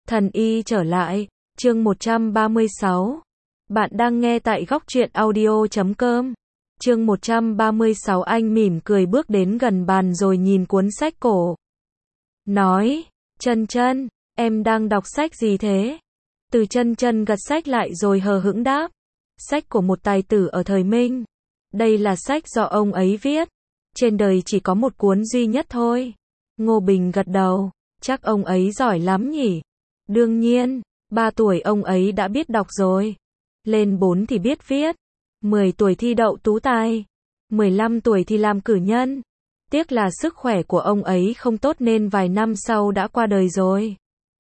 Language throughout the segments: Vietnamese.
Thần y trở lại, chương 136. Bạn đang nghe tại góc truyện audio.com. Chương 136. Anh mỉm cười bước đến gần bàn rồi nhìn cuốn sách cổ. Nói, Chân Chân, em đang đọc sách gì thế? Từ Chân Chân gật sách lại rồi hờ hững đáp. Sách của một tài tử ở thời Minh. Đây là sách do ông ấy viết. Trên đời chỉ có một cuốn duy nhất thôi. Ngô Bình gật đầu. Chắc ông ấy giỏi lắm nhỉ? Đương nhiên, 3 tuổi ông ấy đã biết đọc rồi. Lên 4 thì biết viết. 10 tuổi thi đậu tú tài. 15 tuổi thì làm cử nhân. Tiếc là sức khỏe của ông ấy không tốt nên vài năm sau đã qua đời rồi.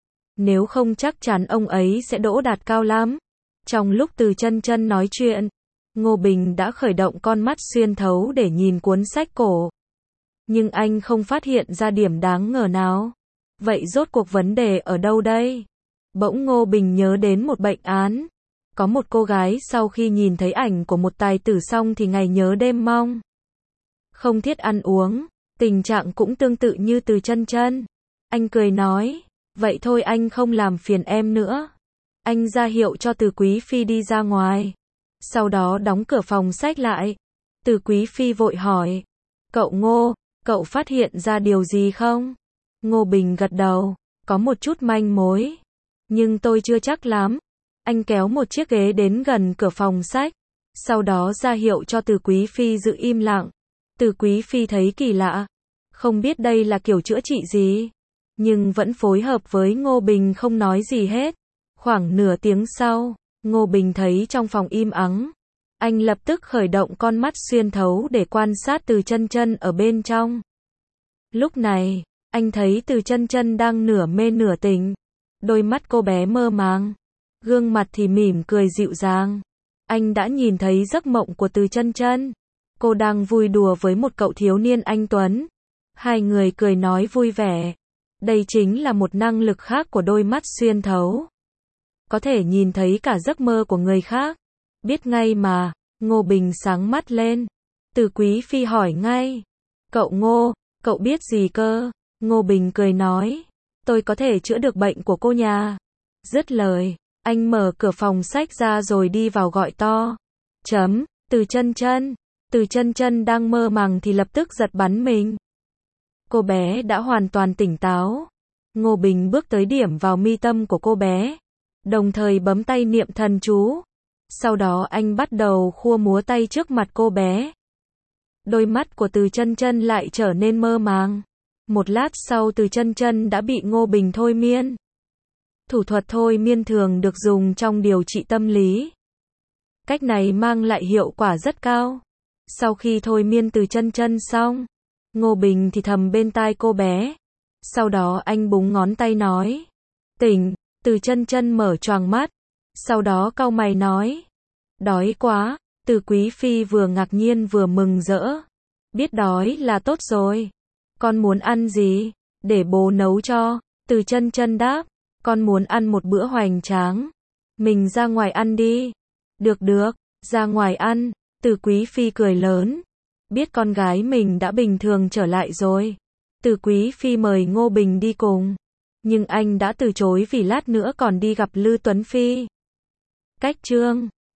Nếu không chắc chắn ông ấy sẽ đỗ đạt cao lắm. Trong lúc Từ Chân Chân nói chuyện, Ngô Bình đã khởi động con mắt xuyên thấu để nhìn cuốn sách cổ. Nhưng anh không phát hiện ra điểm đáng ngờ nào. Vậy rốt cuộc vấn đề ở đâu đây? Bỗng Ngô Bình nhớ đến một bệnh án. Có một cô gái sau khi nhìn thấy ảnh của một tài tử xong thì ngày nhớ đêm mong. Không thiết ăn uống, tình trạng cũng tương tự như Từ Chân Chân. Anh cười nói, vậy thôi anh không làm phiền em nữa. Anh ra hiệu cho Từ Quý Phi đi ra ngoài. Sau đó đóng cửa phòng sách lại. Từ Quý Phi vội hỏi, cậu Ngô, cậu phát hiện ra điều gì không? Ngô Bình gật đầu, có một chút manh mối. Nhưng tôi chưa chắc lắm. Anh kéo một chiếc ghế đến gần cửa phòng sách. Sau đó ra hiệu cho Từ Quý Phi giữ im lặng. Từ Quý Phi thấy kỳ lạ. Không biết đây là kiểu chữa trị gì. Nhưng vẫn phối hợp với Ngô Bình không nói gì hết. Khoảng nửa tiếng sau, Ngô Bình thấy trong phòng im ắng. Anh lập tức khởi động con mắt xuyên thấu để quan sát Từ Chân Chân ở bên trong. Lúc này, anh thấy Từ Chân Chân đang nửa mê nửa tỉnh. Đôi mắt cô bé mơ màng. Gương mặt thì mỉm cười dịu dàng. Anh đã nhìn thấy giấc mộng của Từ Chân Chân. Cô đang vui đùa với một cậu thiếu niên anh tuấn. Hai người cười nói vui vẻ. Đây chính là một năng lực khác của đôi mắt xuyên thấu. Có thể nhìn thấy cả giấc mơ của người khác. Biết ngay mà. Ngô Bình sáng mắt lên. Từ Quý Phi hỏi ngay. Cậu Ngô, cậu biết gì cơ? Ngô Bình cười nói. Tôi có thể chữa được bệnh của cô nhà. Dứt lời, anh mở cửa phòng sách ra rồi đi vào gọi to. Từ Chân Chân. Từ Chân Chân đang mơ màng thì lập tức giật bắn mình. Cô bé đã hoàn toàn tỉnh táo. Ngô Bình bước tới điểm vào mi tâm của cô bé. Đồng thời bấm tay niệm thần chú. Sau đó anh bắt đầu khua múa tay trước mặt cô bé. Đôi mắt của Từ Chân Chân lại trở nên mơ màng. Một lát sau Từ Chân Chân đã bị Ngô Bình thôi miên. Thủ thuật thôi miên thường được dùng trong điều trị tâm lý. Cách này mang lại hiệu quả rất cao. Sau khi thôi miên Từ Chân Chân xong, Ngô Bình thì thầm bên tai cô bé. Sau đó anh búng ngón tay nói. Tỉnh. Từ Chân Chân mở choàng mắt. Sau đó cau mày nói. Đói quá. Từ Quý Phi vừa ngạc nhiên vừa mừng rỡ. Biết đói là tốt rồi. Con muốn ăn gì? Để bố nấu cho. Từ Chân Chân đáp. Con muốn ăn một bữa hoành tráng. Mình ra ngoài ăn đi. Được được, ra ngoài ăn. Từ Quý Phi cười lớn. Biết con gái mình đã bình thường trở lại rồi. Từ Quý Phi mời Ngô Bình đi cùng. Nhưng anh đã từ chối vì lát nữa còn đi gặp Lư Tuấn Phi. Cách chương